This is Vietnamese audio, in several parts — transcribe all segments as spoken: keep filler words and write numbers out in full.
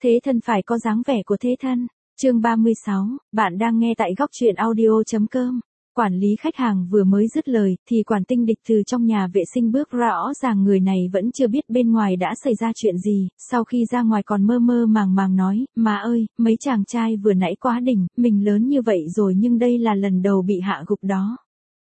Thế thân phải có dáng vẻ của thế thân. Chương ba mươi sáu, bạn đang nghe tại góc truyện audio chấm com. Quản lý khách hàng vừa mới dứt lời, thì Quản Tinh Địch từ trong nhà vệ sinh bước ra, rõ ràng người này vẫn chưa biết bên ngoài đã xảy ra chuyện gì, sau khi ra ngoài còn mơ mơ màng màng nói, má ơi, mấy chàng trai vừa nãy quá đỉnh, mình lớn như vậy rồi nhưng đây là lần đầu bị hạ gục đó.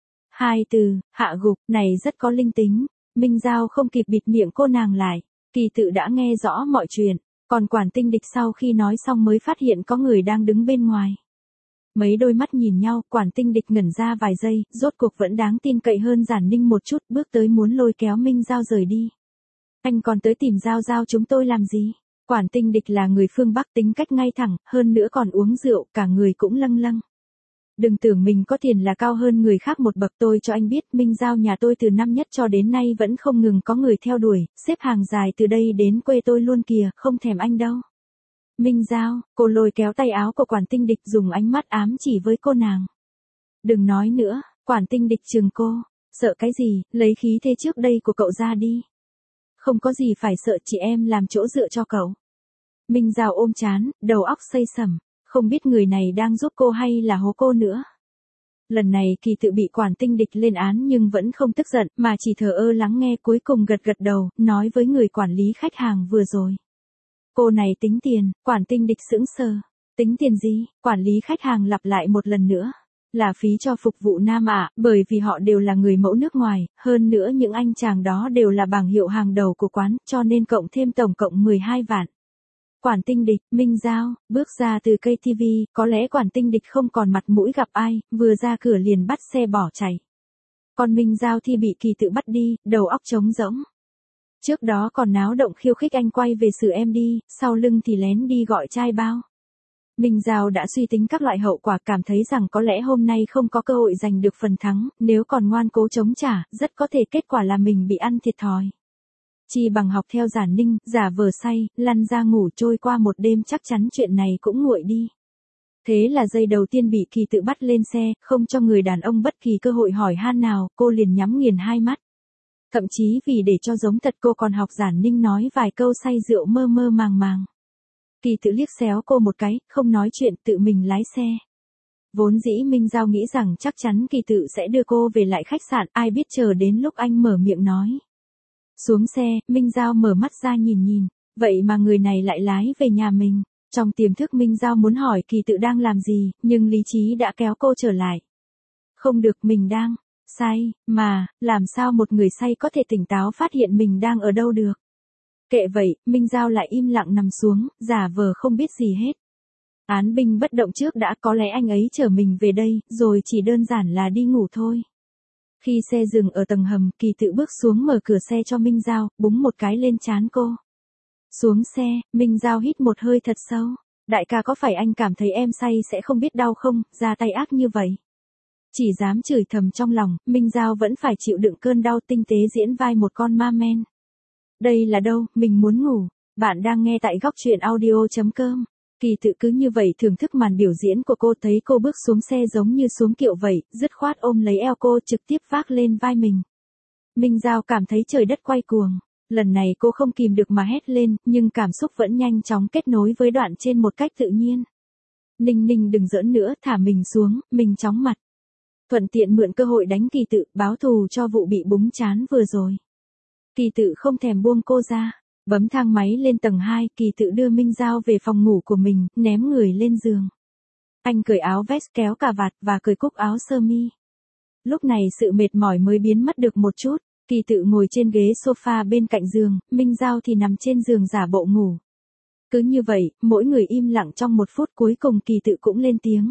Hai từ, hạ gục, này rất có linh tính. Minh Giao không kịp bịt miệng cô nàng lại, Kỳ Tự đã nghe rõ mọi chuyện, còn Quản Tinh Địch sau khi nói xong mới phát hiện có người đang đứng bên ngoài. Mấy đôi mắt nhìn nhau, Quản Tinh Địch ngẩn ra vài giây, rốt cuộc vẫn đáng tin cậy hơn Giản Ninh một chút, bước tới muốn lôi kéo Minh Giao rời đi. Anh còn tới tìm Giao Giao chúng tôi làm gì? Quản Tinh Địch là người phương Bắc tính cách ngay thẳng, hơn nữa còn uống rượu, cả người cũng lâng lâng. Đừng tưởng mình có tiền là cao hơn người khác một bậc, tôi cho anh biết, Minh Giao nhà tôi từ năm nhất cho đến nay vẫn không ngừng có người theo đuổi, xếp hàng dài từ đây đến quê tôi luôn kìa, không thèm anh đâu. Minh Giao, cô lôi kéo tay áo của Quản Tinh Địch dùng ánh mắt ám chỉ với cô nàng. Đừng nói nữa, Quản Tinh Địch chừng cô, sợ cái gì, lấy khí thế trước đây của cậu ra đi. Không có gì phải sợ, chị em làm chỗ dựa cho cậu. Minh Giao ôm chán, đầu óc xây sẩm, không biết người này đang giúp cô hay là hố cô nữa. Lần này Kỳ Tự bị Quản Tinh Địch lên án nhưng vẫn không tức giận, mà chỉ thờ ơ lắng nghe, cuối cùng gật gật đầu, nói với người quản lý khách hàng vừa rồi. Cô này tính tiền. Quản Tinh Địch sững sờ. Tính tiền gì? Quản lý khách hàng lặp lại một lần nữa. Là phí cho phục vụ nam ạ, bởi vì họ đều là người mẫu nước ngoài, hơn nữa những anh chàng đó đều là bảng hiệu hàng đầu của quán, cho nên cộng thêm tổng cộng mười hai vạn. Quản Tinh Địch, Minh Giao, bước ra từ cây ti vi, có lẽ Quản Tinh Địch không còn mặt mũi gặp ai, vừa ra cửa liền bắt xe bỏ chạy. Còn Minh Giao thì bị Kỳ Tự bắt đi, đầu óc trống rỗng. Trước đó còn náo động khiêu khích anh quay về xử em đi, sau lưng thì lén đi gọi trai bao. Minh Giao đã suy tính các loại hậu quả, cảm thấy rằng có lẽ hôm nay không có cơ hội giành được phần thắng, nếu còn ngoan cố chống trả, rất có thể kết quả là mình bị ăn thiệt thòi. Chi bằng học theo Giản Ninh, giả vờ say, lăn ra ngủ, trôi qua một đêm chắc chắn chuyện này cũng nguội đi. Thế là giây đầu tiên bị Kỳ Tự bắt lên xe, không cho người đàn ông bất kỳ cơ hội hỏi han nào, cô liền nhắm nghiền hai mắt. Thậm chí vì để cho giống thật cô còn học Giản Ninh nói vài câu say rượu mơ mơ màng màng. Kỳ Tự liếc xéo cô một cái, không nói chuyện, tự mình lái xe. Vốn dĩ Minh Giao nghĩ rằng chắc chắn Kỳ Tự sẽ đưa cô về lại khách sạn, ai biết chờ đến lúc anh mở miệng nói. Xuống xe, Minh Giao mở mắt ra nhìn nhìn, vậy mà người này lại lái về nhà mình. Trong tiềm thức Minh Giao muốn hỏi Kỳ Tự đang làm gì, nhưng lý trí đã kéo cô trở lại. Không được, mình đang say, mà, làm sao một người say có thể tỉnh táo phát hiện mình đang ở đâu được. Kệ vậy, Minh Giao lại im lặng nằm xuống, giả vờ không biết gì hết. Án binh bất động trước đã, có lẽ anh ấy chở mình về đây, rồi chỉ đơn giản là đi ngủ thôi. Khi xe dừng ở tầng hầm, Kỳ Tự bước xuống mở cửa xe cho Minh Giao, búng một cái lên trán cô. Xuống xe, Minh Giao hít một hơi thật sâu. Đại ca, có phải anh cảm thấy em say sẽ không biết đau không, ra tay ác như vậy. Chỉ dám chửi thầm trong lòng, Minh Giao vẫn phải chịu đựng cơn đau, tinh tế diễn vai một con ma men. Đây là đâu, mình muốn ngủ. Bạn đang nghe tại góc truyện audio chấm com. Kỳ Tự cứ như vậy thưởng thức màn biểu diễn của cô, thấy cô bước xuống xe giống như xuống kiệu vậy, dứt khoát ôm lấy eo cô trực tiếp vác lên vai mình. Minh Giao cảm thấy trời đất quay cuồng. Lần này cô không kìm được mà hét lên, nhưng cảm xúc vẫn nhanh chóng kết nối với đoạn trên một cách tự nhiên. Ninh Ninh đừng giỡn nữa, thả mình xuống, mình chóng mặt. Thuận tiện mượn cơ hội đánh Kỳ Tự, báo thù cho vụ bị búng trán vừa rồi. Kỳ Tự không thèm buông cô ra. Bấm thang máy lên tầng hai, Kỳ Tự đưa Minh Giao về phòng ngủ của mình, ném người lên giường. Anh cởi áo vest kéo cà vạt và cởi cúc áo sơ mi. Lúc này sự mệt mỏi mới biến mất được một chút. Kỳ Tự ngồi trên ghế sofa bên cạnh giường, Minh Giao thì nằm trên giường giả bộ ngủ. Cứ như vậy, mỗi người im lặng trong một phút, cuối cùng Kỳ Tự cũng lên tiếng.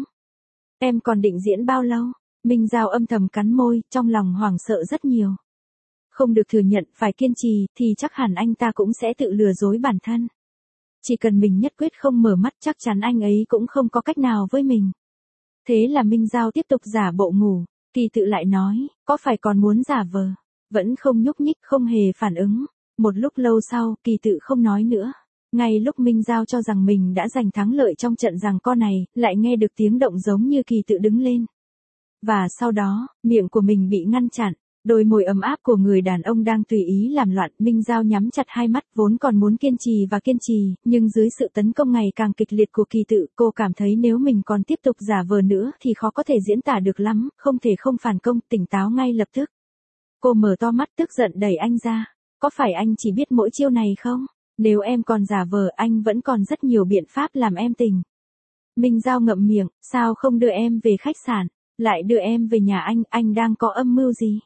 Em còn định diễn bao lâu? Minh Giao âm thầm cắn môi, trong lòng hoảng sợ rất nhiều. Không được thừa nhận, phải kiên trì, thì chắc hẳn anh ta cũng sẽ tự lừa dối bản thân. Chỉ cần mình nhất quyết không mở mắt, chắc chắn anh ấy cũng không có cách nào với mình. Thế là Minh Giao tiếp tục giả bộ ngủ. Kỳ Tự lại nói, có phải còn muốn giả vờ? Vẫn không nhúc nhích, không hề phản ứng. Một lúc lâu sau, Kỳ Tự không nói nữa. Ngay lúc Minh Giao cho rằng mình đã giành thắng lợi trong trận giằng co này, lại nghe được tiếng động giống như Kỳ Tự đứng lên. Và sau đó, miệng của mình bị ngăn chặn. Đôi môi ấm áp của người đàn ông đang tùy ý làm loạn, Minh Giao nhắm chặt hai mắt vốn còn muốn kiên trì và kiên trì, nhưng dưới sự tấn công ngày càng kịch liệt của Kỳ Tự, cô cảm thấy nếu mình còn tiếp tục giả vờ nữa thì khó có thể diễn tả được lắm, không thể không phản công, tỉnh táo ngay lập tức. Cô mở to mắt tức giận đẩy anh ra. Có phải anh chỉ biết mỗi chiêu này không? Nếu em còn giả vờ, anh vẫn còn rất nhiều biện pháp làm em tình. Minh Giao ngậm miệng, sao không đưa em về khách sạn, lại đưa em về nhà anh, anh đang có âm mưu gì?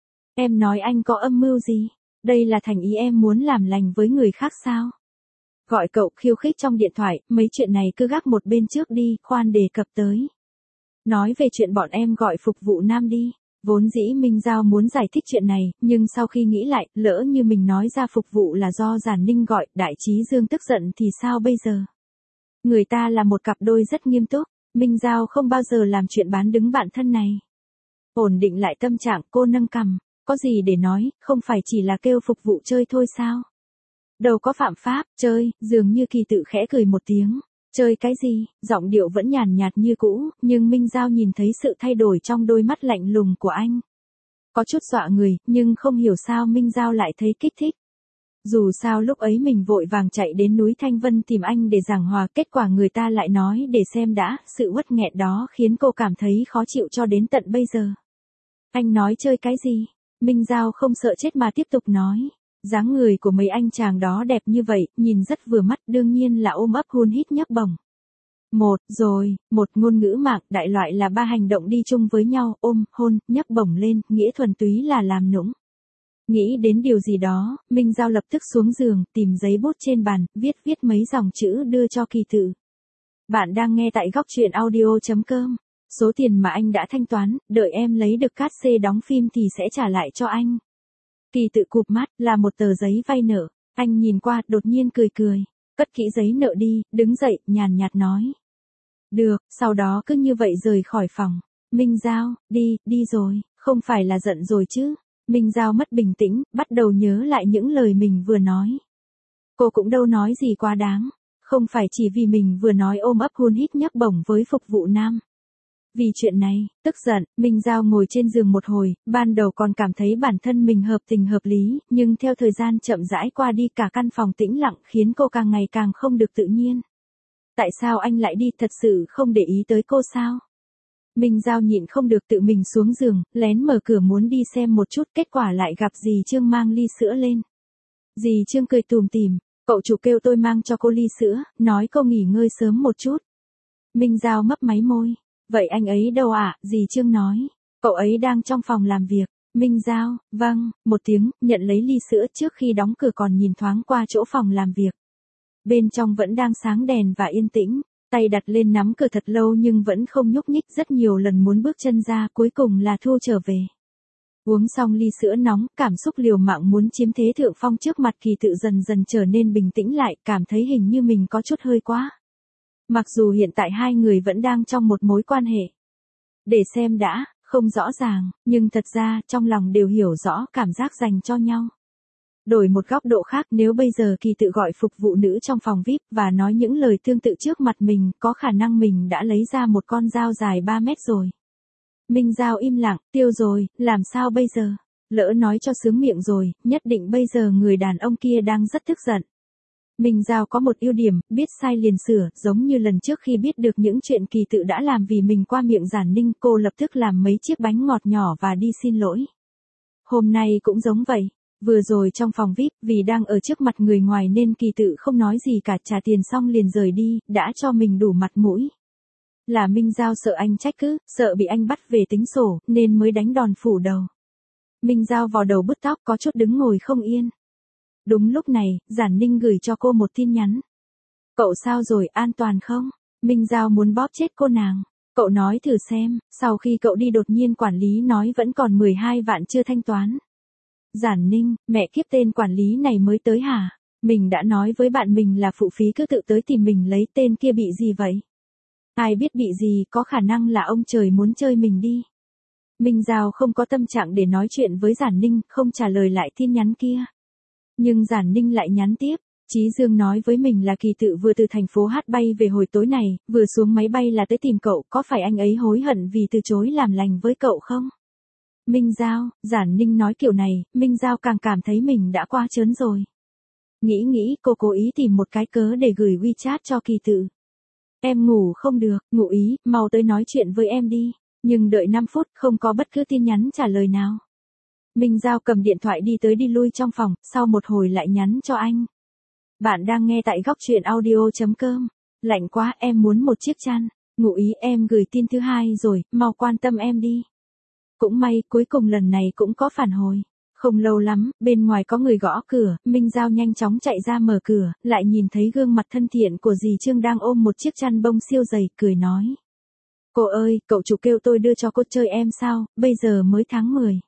Em nói anh có âm mưu gì? Đây là thành ý em muốn làm lành với người khác sao? Gọi cậu khiêu khích trong điện thoại, mấy chuyện này cứ gác một bên trước đi, khoan đề cập tới. Nói về chuyện bọn em gọi phục vụ nam đi. Vốn dĩ Minh Giao muốn giải thích chuyện này, nhưng sau khi nghĩ lại, lỡ như mình nói ra phục vụ là do Giản Ninh gọi, Đại Trí Dương tức giận thì sao bây giờ? Người ta là một cặp đôi rất nghiêm túc, Minh Giao không bao giờ làm chuyện bán đứng bản thân này. Ổn định lại tâm trạng, cô nâng cằm, có gì để nói, không phải chỉ là kêu phục vụ chơi thôi sao? Đâu có phạm pháp, chơi, dường như Kỳ Tự khẽ cười một tiếng. Chơi cái gì, giọng điệu vẫn nhàn nhạt như cũ, nhưng Minh Giao nhìn thấy sự thay đổi trong đôi mắt lạnh lùng của anh. Có chút dọa người, nhưng không hiểu sao Minh Giao lại thấy kích thích. Dù sao lúc ấy mình vội vàng chạy đến núi Thanh Vân tìm anh để giảng hòa, kết quả người ta lại nói để xem đã, sự uất nghẹn đó khiến cô cảm thấy khó chịu cho đến tận bây giờ. Anh nói chơi cái gì? Minh Giao không sợ chết mà tiếp tục nói. Dáng người của mấy anh chàng đó đẹp như vậy, nhìn rất vừa mắt, đương nhiên là ôm ấp hôn hít nhấp bổng. Một, rồi, một ngôn ngữ mạng, đại loại là ba hành động đi chung với nhau, ôm, hôn, nhấp bổng lên, nghĩa thuần túy là làm nũng. Nghĩ đến điều gì đó, Minh Giao lập tức xuống giường, tìm giấy bút trên bàn, viết viết mấy dòng chữ đưa cho Kỳ Tự. Bạn đang nghe tại góc truyện audio chấm com. Số tiền mà anh đã thanh toán, đợi em lấy được cát xê đóng phim thì sẽ trả lại cho anh. Kỳ Tự cụp mắt, là một tờ giấy vay nợ. Anh nhìn qua, đột nhiên cười cười. Cất kỹ giấy nợ đi, đứng dậy, nhàn nhạt nói. Được, sau đó cứ như vậy rời khỏi phòng. Minh Giao, đi, đi rồi, không phải là giận rồi chứ. Minh Giao mất bình tĩnh, bắt đầu nhớ lại những lời mình vừa nói. Cô cũng đâu nói gì quá đáng. Không phải chỉ vì mình vừa nói ôm ấp hôn hít nhấp bổng với phục vụ nam. Vì chuyện này, tức giận, Minh Giao ngồi trên giường một hồi, ban đầu còn cảm thấy bản thân mình hợp tình hợp lý, nhưng theo thời gian chậm rãi qua đi cả căn phòng tĩnh lặng khiến cô càng ngày càng không được tự nhiên. Tại sao anh lại đi, thật sự không để ý tới cô sao? Minh Giao nhịn không được tự mình xuống giường, lén mở cửa muốn đi xem một chút, kết quả lại gặp dì Trương mang ly sữa lên. Dì Trương cười tùm tìm, cậu chủ kêu tôi mang cho cô ly sữa, nói cô nghỉ ngơi sớm một chút. Minh Giao mấp máy môi. Vậy anh ấy đâu ạ? À? Dì Trương nói. Cậu ấy đang trong phòng làm việc. Minh Giao, vâng, một tiếng, nhận lấy ly sữa trước khi đóng cửa còn nhìn thoáng qua chỗ phòng làm việc. Bên trong vẫn đang sáng đèn và yên tĩnh, tay đặt lên nắm cửa thật lâu nhưng vẫn không nhúc nhích, rất nhiều lần muốn bước chân ra, cuối cùng là thu trở về. Uống xong ly sữa nóng, cảm xúc liều mạng muốn chiếm thế thượng phong trước mặt Kỳ Tự dần dần trở nên bình tĩnh lại, cảm thấy hình như mình có chút hơi quá. Mặc dù hiện tại hai người vẫn đang trong một mối quan hệ. Để xem đã, không rõ ràng, nhưng thật ra trong lòng đều hiểu rõ cảm giác dành cho nhau. Đổi một góc độ khác, nếu bây giờ Kỳ Tự gọi phục vụ nữ trong phòng vi ai pi và nói những lời tương tự trước mặt mình, có khả năng mình đã lấy ra một con dao dài ba mét rồi. Minh Giao im lặng, tiêu rồi, làm sao bây giờ? Lỡ nói cho sướng miệng rồi, nhất định bây giờ người đàn ông kia đang rất tức giận. Minh Giao có một ưu điểm, biết sai liền sửa, giống như lần trước khi biết được những chuyện Kỳ Tự đã làm vì mình qua miệng Giản Ninh, cô lập tức làm mấy chiếc bánh ngọt nhỏ và đi xin lỗi. Hôm nay cũng giống vậy, vừa rồi trong phòng vi ai pi, vì đang ở trước mặt người ngoài nên Kỳ Tự không nói gì cả, trả tiền xong liền rời đi, đã cho mình đủ mặt mũi. Là Minh Giao sợ anh trách cứ, sợ bị anh bắt về tính sổ, nên mới đánh đòn phủ đầu. Minh Giao vò đầu bứt tóc, có chút đứng ngồi không yên. Đúng lúc này, Giản Ninh gửi cho cô một tin nhắn. Cậu sao rồi, an toàn không? Minh Giao muốn bóp chết cô nàng. Cậu nói thử xem, sau khi cậu đi đột nhiên quản lý nói vẫn còn mười hai vạn chưa thanh toán. Giản Ninh, mẹ kiếp, tên quản lý này mới tới hả? Mình đã nói với bạn mình là phụ phí cứ tự tới tìm mình lấy, tên kia bị gì vậy? Ai biết bị gì, có khả năng là ông trời muốn chơi mình đi. Minh Giao không có tâm trạng để nói chuyện với Giản Ninh, không trả lời lại tin nhắn kia. Nhưng Giản Ninh lại nhắn tiếp, Chí Dương nói với mình là Kỳ Tự vừa từ thành phố Hát bay về hồi tối này, vừa xuống máy bay là tới tìm cậu, có phải anh ấy hối hận vì từ chối làm lành với cậu không? Minh Giao, Giản Ninh nói kiểu này, Minh Giao càng cảm thấy mình đã quá trớn rồi. Nghĩ nghĩ, cô cố ý tìm một cái cớ để gửi WeChat cho Kỳ Tự. Em ngủ không được, ngụ ý, mau tới nói chuyện với em đi. Nhưng đợi năm phút, không có bất cứ tin nhắn trả lời nào. Minh Giao cầm điện thoại đi tới đi lui trong phòng, sau một hồi lại nhắn cho anh. Bạn đang nghe tại góc truyện audio.com. Lạnh quá, em muốn một chiếc chăn. Ngụ ý em gửi tin thứ hai rồi, mau quan tâm em đi. Cũng may, cuối cùng lần này cũng có phản hồi. Không lâu lắm, bên ngoài có người gõ cửa, Minh Giao nhanh chóng chạy ra mở cửa, lại nhìn thấy gương mặt thân thiện của dì Trương đang ôm một chiếc chăn bông siêu dày, cười nói. Cô ơi, cậu chủ kêu tôi đưa cho cô chơi em sao, bây giờ mới tháng mười.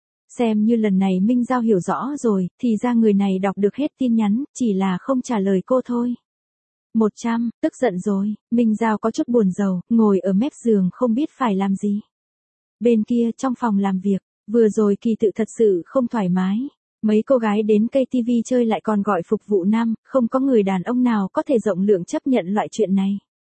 Xem như lần này Minh Giao hiểu rõ rồi, thì ra người này đọc được hết tin nhắn, chỉ là không trả lời cô thôi. một trăm, tức giận rồi, Minh Giao có chút buồn rầu, ngồi ở mép giường không biết phải làm gì. Bên kia, trong phòng làm việc, vừa rồi Kỳ Tự thật sự không thoải mái. Mấy cô gái đến cây ti vi chơi lại còn gọi phục vụ nam, không có người đàn ông nào có thể rộng lượng chấp nhận loại chuyện này.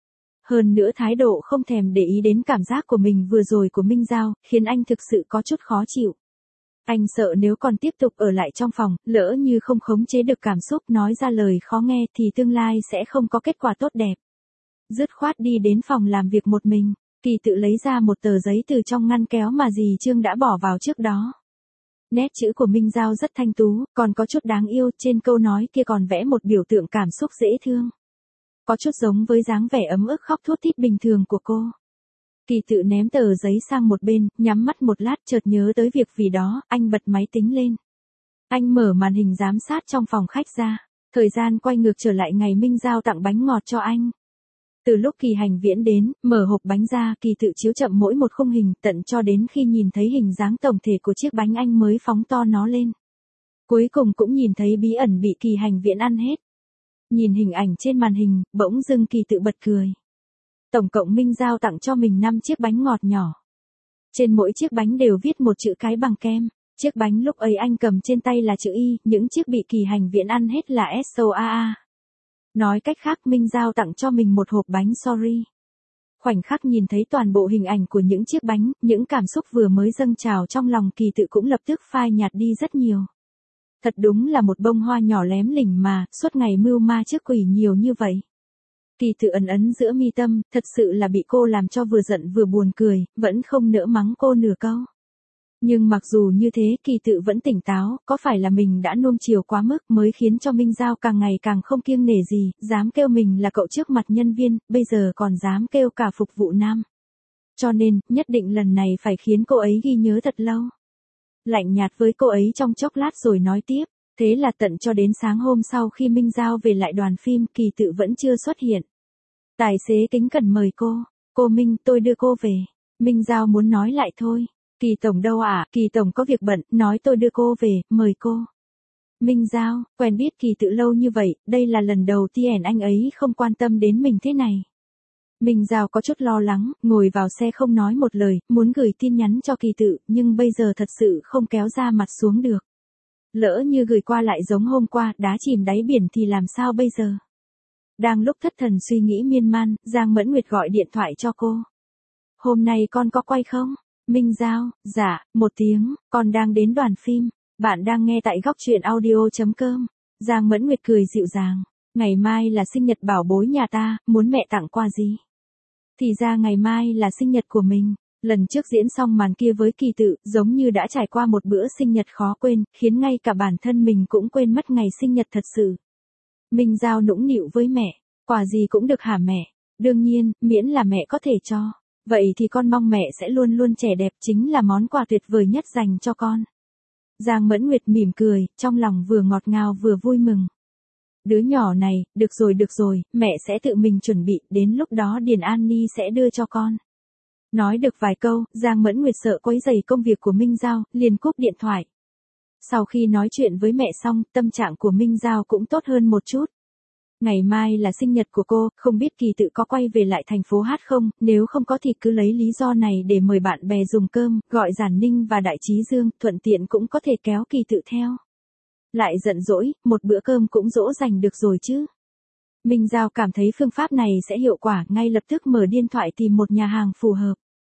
Hơn nữa thái độ không thèm để ý đến cảm giác của mình vừa rồi của Minh Giao, khiến anh thực sự có chút khó chịu. Anh sợ nếu còn tiếp tục ở lại trong phòng, lỡ như không khống chế được cảm xúc nói ra lời khó nghe thì tương lai sẽ không có kết quả tốt đẹp. Dứt khoát đi đến phòng làm việc một mình, Kỳ Tự lấy ra một tờ giấy từ trong ngăn kéo mà dì Trương đã bỏ vào trước đó. Nét chữ của Minh Giao rất thanh tú, còn có chút đáng yêu, trên câu nói kia còn vẽ một biểu tượng cảm xúc dễ thương. Có chút giống với dáng vẻ ấm ức khóc thút thít bình thường của cô. Kỳ Tự ném tờ giấy sang một bên, nhắm mắt một lát chợt nhớ tới việc vì đó, anh bật máy tính lên. Anh mở màn hình giám sát trong phòng khách ra. Thời gian quay ngược trở lại ngày Minh Giao tặng bánh ngọt cho anh. Từ lúc Kỳ Hành Viễn đến, mở hộp bánh ra, Kỳ Tự chiếu chậm mỗi một khung hình, tận cho đến khi nhìn thấy hình dáng tổng thể của chiếc bánh anh mới phóng to nó lên. Cuối cùng cũng nhìn thấy bí ẩn bị Kỳ Hành Viễn ăn hết. Nhìn hình ảnh trên màn hình, bỗng dưng Kỳ Tự bật cười. Tổng cộng Minh Giao tặng cho mình năm chiếc bánh ngọt nhỏ. Trên mỗi chiếc bánh đều viết một chữ cái bằng kem. Chiếc bánh lúc ấy anh cầm trên tay là chữ Y, những chiếc bị Kỳ Hành Viễn ăn hết là ét o a a. Nói cách khác Minh Giao tặng cho mình một hộp bánh sorry. Khoảnh khắc nhìn thấy toàn bộ hình ảnh của những chiếc bánh, những cảm xúc vừa mới dâng trào trong lòng Kỳ Tự cũng lập tức phai nhạt đi rất nhiều. Thật đúng là một bông hoa nhỏ lém lỉnh mà, suốt ngày mưu ma trước quỷ nhiều như vậy. Kỳ Tự ẩn ấn giữa mi tâm, thật sự là bị cô làm cho vừa giận vừa buồn cười, vẫn không nỡ mắng cô nửa câu. Nhưng mặc dù như thế Kỳ Tự vẫn tỉnh táo, có phải là mình đã nuông chiều quá mức mới khiến cho Minh Giao càng ngày càng không kiêng nể gì, dám kêu mình là cậu trước mặt nhân viên, bây giờ còn dám kêu cả phục vụ nam. Cho nên, nhất định lần này phải khiến cô ấy ghi nhớ thật lâu. Lạnh nhạt với cô ấy trong chốc lát rồi nói tiếp, thế là tận cho đến sáng hôm sau khi Minh Giao về lại đoàn phim, Kỳ Tự vẫn chưa xuất hiện. Tài xế kính cẩn mời cô, cô Minh, tôi đưa cô về. Minh Giao muốn nói lại thôi. Kỳ Tổng đâu ạ, à? Kỳ Tổng có việc bận, nói tôi đưa cô về, mời cô. Minh Giao, quen biết Kỳ Tự lâu như vậy, đây là lần đầu tiên anh ấy không quan tâm đến mình thế này. Minh Giao có chút lo lắng, ngồi vào xe không nói một lời, muốn gửi tin nhắn cho Kỳ Tự, nhưng bây giờ thật sự không kéo ra mặt xuống được. Lỡ như gửi qua lại giống hôm qua, đá chìm đáy biển thì làm sao bây giờ? Đang lúc thất thần suy nghĩ miên man, Giang Mẫn Nguyệt gọi điện thoại cho cô. Hôm nay con có quay không? Minh Giao, dạ, một tiếng, con đang đến đoàn phim. Bạn đang nghe tại góc truyện audio.com. Giang Mẫn Nguyệt cười dịu dàng. Ngày mai là sinh nhật bảo bối nhà ta, muốn mẹ tặng quà gì? Thì ra ngày mai là sinh nhật của mình. Lần trước diễn xong màn kia với Kỳ Tự, giống như đã trải qua một bữa sinh nhật khó quên, khiến ngay cả bản thân mình cũng quên mất ngày sinh nhật thật sự. Minh Giao nũng nịu với mẹ, quà gì cũng được hả mẹ? Đương nhiên, miễn là mẹ có thể cho. Vậy thì con mong mẹ sẽ luôn luôn trẻ đẹp, chính là món quà tuyệt vời nhất dành cho con. Giang Mẫn Nguyệt mỉm cười, trong lòng vừa ngọt ngào vừa vui mừng. Đứa nhỏ này, được rồi được rồi, mẹ sẽ tự mình chuẩn bị, đến lúc đó Điền An Ni sẽ đưa cho con. Nói được vài câu, Giang Mẫn Nguyệt sợ quấy rầy công việc của Minh Giao, liền cúp điện thoại. Sau khi nói chuyện với mẹ xong, tâm trạng của Minh Giao cũng tốt hơn một chút. Ngày mai là sinh nhật của cô, không biết Kỳ Tự có quay về lại thành phố hát không, nếu không có thì cứ lấy lý do này để mời bạn bè dùng cơm, gọi Giản Ninh và Đại Trí Dương, thuận tiện cũng có thể kéo Kỳ Tự theo. Lại giận dỗi, một bữa cơm cũng dỗ dành được rồi chứ. Minh Giao cảm thấy phương pháp này sẽ hiệu quả, ngay lập tức mở điện thoại tìm một nhà hàng phù hợp.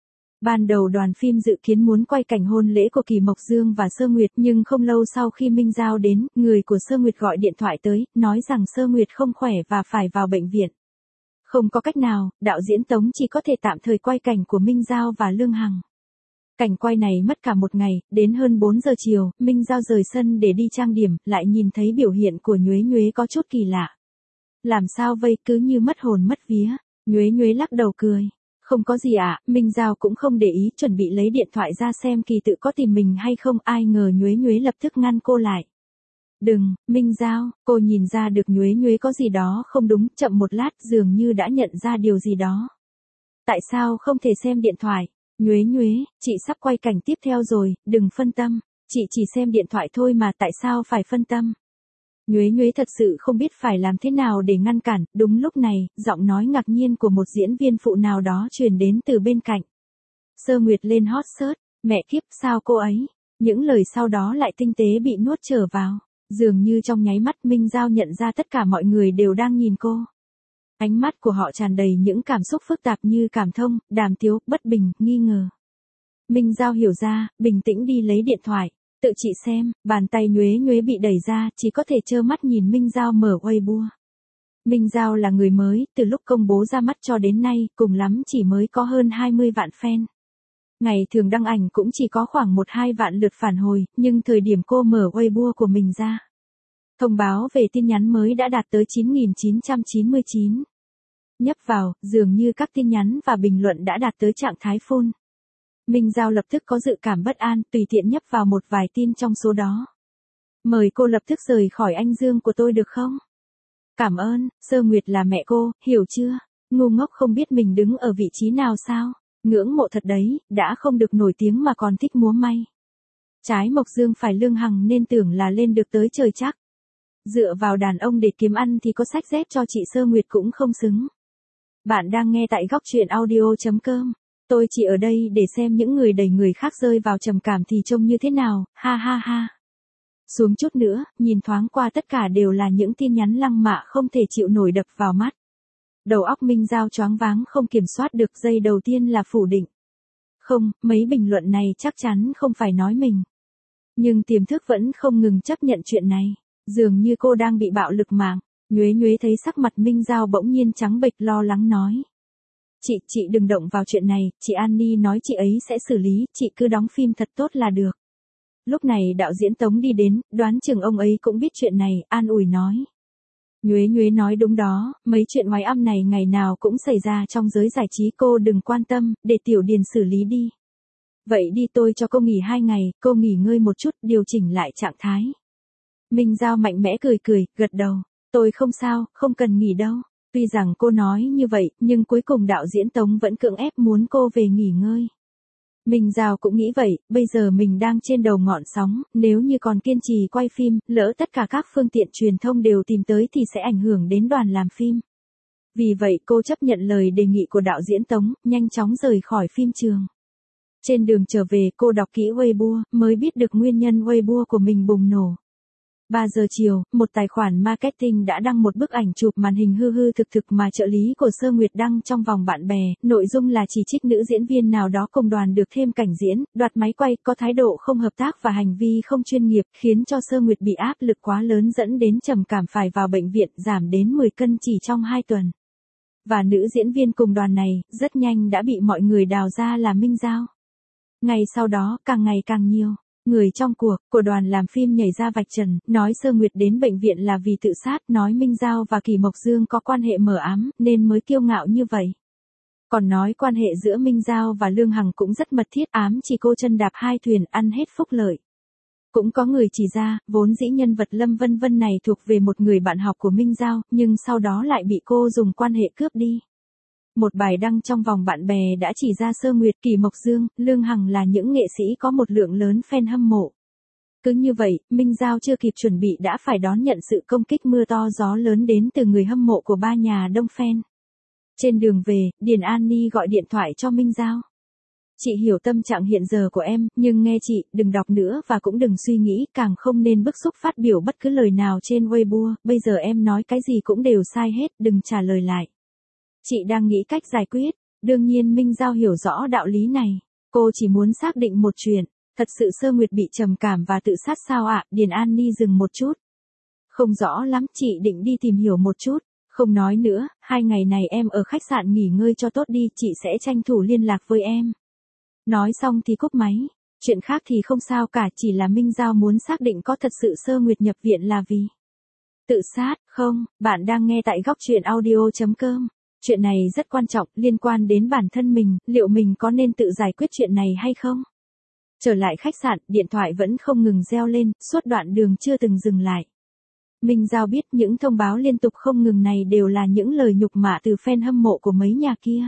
Ban đầu đoàn phim dự kiến muốn quay cảnh hôn lễ của Kỳ Mộc Dương và Sơ Nguyệt, nhưng không lâu sau khi Minh Giao đến, người của Sơ Nguyệt gọi điện thoại tới, nói rằng Sơ Nguyệt không khỏe và phải vào bệnh viện. Không có cách nào, đạo diễn Tống chỉ có thể tạm thời quay cảnh của Minh Giao và Lương Hằng. Cảnh quay này mất cả một ngày, đến hơn bốn giờ chiều, Minh Giao rời sân để đi trang điểm, lại nhìn thấy biểu hiện của Nhuế Nhuế có chút kỳ lạ. Làm sao vây, cứ như mất hồn mất vía. Nhuế Nhuế lắc đầu cười. Không có gì ạ, à, Minh Giao cũng không để ý, chuẩn bị lấy điện thoại ra xem Kỳ tự có tìm mình hay không, ai ngờ Nhuế Nhuế lập tức ngăn cô lại. Đừng, Minh Giao, cô nhìn ra được Nhuế Nhuế có gì đó không đúng, chậm một lát dường như đã nhận ra điều gì đó. Tại sao không thể xem điện thoại? Nhuế Nhuế, chị sắp quay cảnh tiếp theo rồi, đừng phân tâm, chị chỉ xem điện thoại thôi mà, tại sao phải phân tâm? Nhuế Nhuế thật sự không biết phải làm thế nào để ngăn cản, đúng lúc này, giọng nói ngạc nhiên của một diễn viên phụ nào đó truyền đến từ bên cạnh. Sơ Nguyệt lên hot search, mẹ kiếp sao cô ấy? Những lời sau đó lại tinh tế bị nuốt trở vào, dường như trong nháy mắt Minh Giao nhận ra tất cả mọi người đều đang nhìn cô. Ánh mắt của họ tràn đầy những cảm xúc phức tạp như cảm thông, đàm tiếu, bất bình, nghi ngờ. Minh Giao hiểu ra, bình tĩnh đi lấy điện thoại. Tự chị xem, bàn tay Nhuế Nhuế bị đẩy ra, chỉ có thể trơ mắt nhìn Minh Giao mở Weibo. Minh Giao là người mới, từ lúc công bố ra mắt cho đến nay, cùng lắm chỉ mới có hơn hai mươi vạn fan. Ngày thường đăng ảnh cũng chỉ có khoảng một hai vạn lượt phản hồi, nhưng thời điểm cô mở Weibo của mình ra, thông báo về tin nhắn mới đã đạt tới chín nghìn chín trăm chín mươi chín. Nhấp vào, dường như các tin nhắn và bình luận đã đạt tới trạng thái full. Minh Giao lập tức có dự cảm bất an, tùy tiện nhấp vào một vài tin trong số đó. Mời cô lập tức rời khỏi anh Dương của tôi được không? Cảm ơn, Sơ Nguyệt là mẹ cô, hiểu chưa? Ngu ngốc không biết mình đứng ở vị trí nào sao? Ngưỡng mộ thật đấy, đã không được nổi tiếng mà còn thích múa may. Trái Mộc Dương phải Lương Hằng nên tưởng là lên được tới trời chắc. Dựa vào đàn ông để kiếm ăn thì có sách dép cho chị Sơ Nguyệt cũng không xứng. Bạn đang nghe tại góc truyện audio chấm com. Tôi chỉ ở đây để xem những người đẩy người khác rơi vào trầm cảm thì trông như thế nào, ha ha ha. Xuống chút nữa, nhìn thoáng qua tất cả đều là những tin nhắn lăng mạ không thể chịu nổi đập vào mắt. Đầu óc Minh Giao choáng váng không kiểm soát được, giây đầu tiên là phủ định. Không, mấy bình luận này chắc chắn không phải nói mình. Nhưng tiềm thức vẫn không ngừng chấp nhận chuyện này, dường như cô đang bị bạo lực mạng. Nhuế Nhuế thấy sắc mặt Minh Giao bỗng nhiên trắng bệch lo lắng nói. Chị, chị đừng động vào chuyện này, chị Annie nói chị ấy sẽ xử lý, chị cứ đóng phim thật tốt là được. Lúc này đạo diễn Tống đi đến, đoán chừng ông ấy cũng biết chuyện này, an ủi nói. Nhuế Nhuế nói đúng đó, mấy chuyện oái âm này ngày nào cũng xảy ra trong giới giải trí, cô đừng quan tâm, để Tiểu Điền xử lý đi. Vậy đi, tôi cho cô nghỉ hai ngày, cô nghỉ ngơi một chút, điều chỉnh lại trạng thái. Minh Giao mạnh mẽ cười cười, gật đầu, tôi không sao, không cần nghỉ đâu. Tuy rằng cô nói như vậy, nhưng cuối cùng đạo diễn Tống vẫn cưỡng ép muốn cô về nghỉ ngơi. Minh Giao cũng nghĩ vậy, bây giờ mình đang trên đầu ngọn sóng, nếu như còn kiên trì quay phim, lỡ tất cả các phương tiện truyền thông đều tìm tới thì sẽ ảnh hưởng đến đoàn làm phim. Vì vậy cô chấp nhận lời đề nghị của đạo diễn Tống, nhanh chóng rời khỏi phim trường. Trên đường trở về cô đọc kỹ Weibo, mới biết được nguyên nhân Weibo của mình bùng nổ. ba giờ chiều, một tài khoản marketing đã đăng một bức ảnh chụp màn hình hư hư thực thực mà trợ lý của Sơ Nguyệt đăng trong vòng bạn bè, nội dung là chỉ trích nữ diễn viên nào đó cùng đoàn được thêm cảnh diễn, đoạt máy quay, có thái độ không hợp tác và hành vi không chuyên nghiệp, khiến cho Sơ Nguyệt bị áp lực quá lớn dẫn đến trầm cảm phải vào bệnh viện, giảm đến mười cân chỉ trong hai tuần. Và nữ diễn viên cùng đoàn này, rất nhanh đã bị mọi người đào ra là Minh Giao. Ngày sau đó, càng ngày càng nhiều người trong cuộc của đoàn làm phim nhảy ra vạch trần, nói Sơ Nguyệt đến bệnh viện là vì tự sát, nói Minh Giao và Kỳ Mộc Dương có quan hệ mờ ám, nên mới kiêu ngạo như vậy. Còn nói quan hệ giữa Minh Giao và Lương Hằng cũng rất mật thiết, ám chỉ cô chân đạp hai thuyền, ăn hết phúc lợi. Cũng có người chỉ ra, vốn dĩ nhân vật Lâm Vân Vân này thuộc về một người bạn học của Minh Giao, nhưng sau đó lại bị cô dùng quan hệ cướp đi. Một bài đăng trong vòng bạn bè đã chỉ ra Sơ Nguyệt, Kỳ Mộc Dương, Lương Hằng là những nghệ sĩ có một lượng lớn fan hâm mộ. Cứ như vậy, Minh Giao chưa kịp chuẩn bị đã phải đón nhận sự công kích mưa to gió lớn đến từ người hâm mộ của ba nhà đông fan. Trên đường về, Điền Annie gọi điện thoại cho Minh Giao. Chị hiểu tâm trạng hiện giờ của em, nhưng nghe chị, đừng đọc nữa và cũng đừng suy nghĩ, càng không nên bức xúc phát biểu bất cứ lời nào trên Weibo, bây giờ em nói cái gì cũng đều sai hết, đừng trả lời lại. Chị đang nghĩ cách giải quyết, đương nhiên Minh Giao hiểu rõ đạo lý này. Cô chỉ muốn xác định một chuyện, thật sự Sơ Nguyệt bị trầm cảm và tự sát sao ạ? Điền An Ni dừng một chút. Không rõ lắm, chị định đi tìm hiểu một chút. Không nói nữa, hai ngày này em ở khách sạn nghỉ ngơi cho tốt đi, chị sẽ tranh thủ liên lạc với em. Nói xong thì cúp máy. Chuyện khác thì không sao cả, chỉ là Minh Giao muốn xác định có thật sự Sơ Nguyệt nhập viện là vì tự sát, không? Bạn đang nghe tại góc truyện audio.com. Chuyện này rất quan trọng, liên quan đến bản thân mình, liệu mình có nên tự giải quyết chuyện này hay không? Trở lại khách sạn, điện thoại vẫn không ngừng reo lên, suốt đoạn đường chưa từng dừng lại. Minh Giao biết những thông báo liên tục không ngừng này đều là những lời nhục mạ từ fan hâm mộ của mấy nhà kia.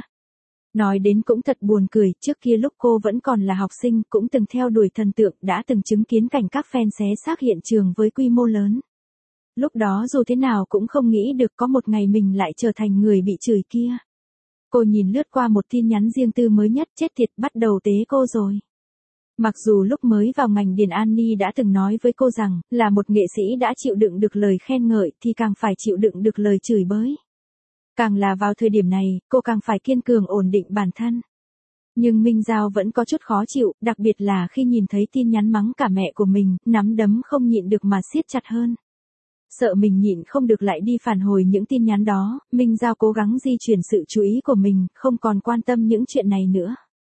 Nói đến cũng thật buồn cười, trước kia lúc cô vẫn còn là học sinh cũng từng theo đuổi thần tượng, đã từng chứng kiến cảnh các fan xé xác hiện trường với quy mô lớn. Lúc đó dù thế nào cũng không nghĩ được có một ngày mình lại trở thành người bị chửi kia. Cô nhìn lướt qua một tin nhắn riêng tư mới nhất, chết tiệt, bắt đầu tế cô rồi. Mặc dù lúc mới vào ngành Điền An Ni đã từng nói với cô rằng, là một nghệ sĩ đã chịu đựng được lời khen ngợi thì càng phải chịu đựng được lời chửi bới. Càng là vào thời điểm này, cô càng phải kiên cường ổn định bản thân. Nhưng Minh Giao vẫn có chút khó chịu, đặc biệt là khi nhìn thấy tin nhắn mắng cả mẹ của mình, nắm đấm không nhịn được mà siết chặt hơn. Sợ mình nhịn không được lại đi phản hồi những tin nhắn đó, Minh Giao cố gắng di chuyển sự chú ý của mình, không còn quan tâm những chuyện này nữa.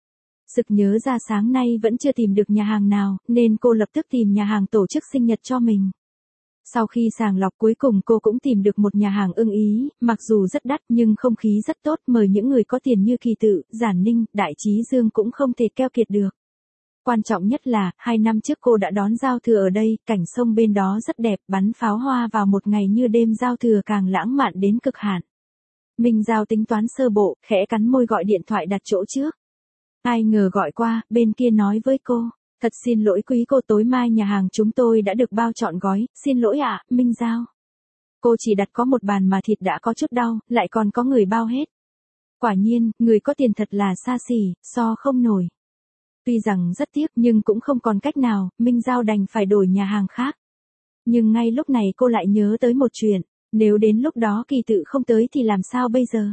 Sực nhớ ra sáng nay vẫn chưa tìm được nhà hàng nào, nên cô lập tức tìm nhà hàng tổ chức sinh nhật cho mình. Sau khi sàng lọc cuối cùng cô cũng tìm được một nhà hàng ưng ý, mặc dù rất đắt nhưng không khí rất tốt, mời những người có tiền như Kỳ Tự, Giản Ninh, Đại Trí Dương cũng không thể keo kiệt được. Quan trọng nhất là, hai năm trước cô đã đón giao thừa ở đây, cảnh sông bên đó rất đẹp, bắn pháo hoa vào một ngày như đêm giao thừa càng lãng mạn đến cực hạn. Minh Giao tính toán sơ bộ, khẽ cắn môi gọi điện thoại đặt chỗ trước. Ai ngờ gọi qua, bên kia nói với cô, thật xin lỗi quý cô, tối mai nhà hàng chúng tôi đã được bao trọn gói, xin lỗi ạ, Minh Giao. Cô chỉ đặt có một bàn mà thịt đã có chút đau, lại còn có người bao hết. Quả nhiên, người có tiền thật là xa xỉ, so không nổi. Tuy rằng rất tiếc nhưng cũng không còn cách nào, Minh Giao đành phải đổi nhà hàng khác. Nhưng ngay lúc này cô lại nhớ tới một chuyện, nếu đến lúc đó Kỳ Tự không tới thì làm sao bây giờ?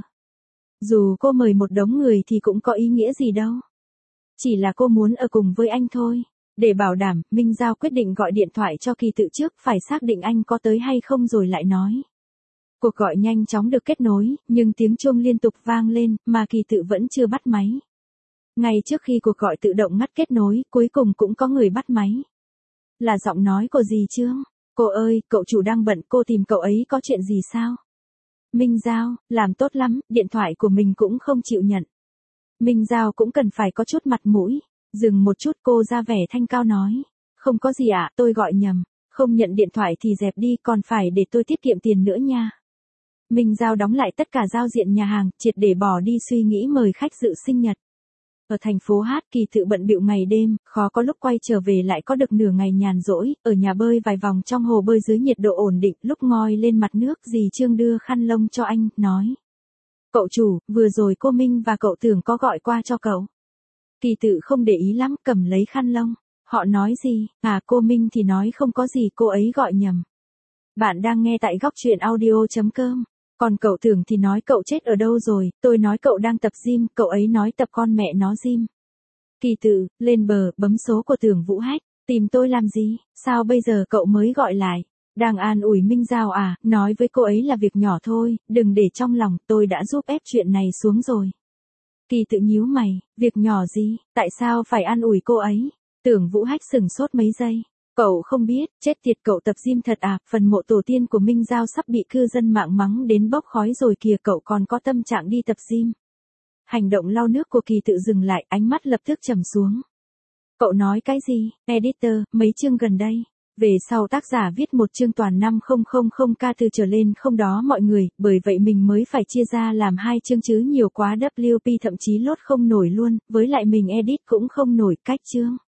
Dù cô mời một đống người thì cũng có ý nghĩa gì đâu. Chỉ là cô muốn ở cùng với anh thôi. Để bảo đảm, Minh Giao quyết định gọi điện thoại cho Kỳ Tự trước, phải xác định anh có tới hay không rồi lại nói. Cuộc gọi nhanh chóng được kết nối, nhưng tiếng chuông liên tục vang lên, mà Kỳ Tự vẫn chưa bắt máy. Ngay trước khi cuộc gọi tự động ngắt kết nối, cuối cùng cũng có người bắt máy. Là giọng nói của dì Trương. Cô ơi, cậu chủ đang bận, cô tìm cậu ấy có chuyện gì sao? Minh Giao, làm tốt lắm, điện thoại của mình cũng không chịu nhận. Minh Giao cũng cần phải có chút mặt mũi. Dừng một chút cô ra vẻ thanh cao nói. Không có gì ạ, tôi gọi nhầm. Không nhận điện thoại thì dẹp đi, còn phải để tôi tiết kiệm tiền nữa nha. Minh Giao đóng lại tất cả giao diện nhà hàng, triệt để bỏ đi suy nghĩ mời khách dự sinh nhật. Ở thành phố Hát, Kỳ Tự bận bịu ngày đêm, khó có lúc quay trở về lại có được nửa ngày nhàn rỗi, ở nhà bơi vài vòng trong hồ bơi dưới nhiệt độ ổn định, lúc ngoi lên mặt nước dì Trương đưa khăn lông cho anh, nói. Cậu chủ, vừa rồi cô Minh và cậu Tưởng có gọi qua cho cậu. Kỳ Tự không để ý lắm, cầm lấy khăn lông. Họ nói gì? À, cô Minh thì nói không có gì, cô ấy gọi nhầm. Bạn đang nghe tại góc truyện audio.com. Còn cậu Tưởng thì nói cậu chết ở đâu rồi, tôi nói cậu đang tập gym, cậu ấy nói tập con mẹ nó gym. Kỳ Tự, lên bờ, bấm số của Tưởng Vũ Hách, tìm tôi làm gì, sao bây giờ cậu mới gọi lại? Đang an ủi Minh Giao à, nói với cô ấy là việc nhỏ thôi, đừng để trong lòng, tôi đã giúp ép chuyện này xuống rồi. Kỳ Tự nhíu mày, việc nhỏ gì, tại sao phải an ủi cô ấy? Tưởng Vũ Hách sửng sốt mấy giây. Cậu không biết, chết tiệt, cậu tập gym thật à, phần mộ tổ tiên của Minh Giao sắp bị cư dân mạng mắng đến bốc khói rồi kìa, cậu còn có tâm trạng đi tập gym. Hành động lau nước của Kỳ Tự dừng lại, ánh mắt lập tức trầm xuống. Cậu nói cái gì, editor, mấy chương gần đây. Về sau tác giả viết một chương toàn năm không không không ca từ trở lên không đó mọi người, bởi vậy mình mới phải chia ra làm hai chương chứ nhiều quá vê kép pê thậm chí lốt không nổi luôn, với lại mình edit cũng không nổi cách chương.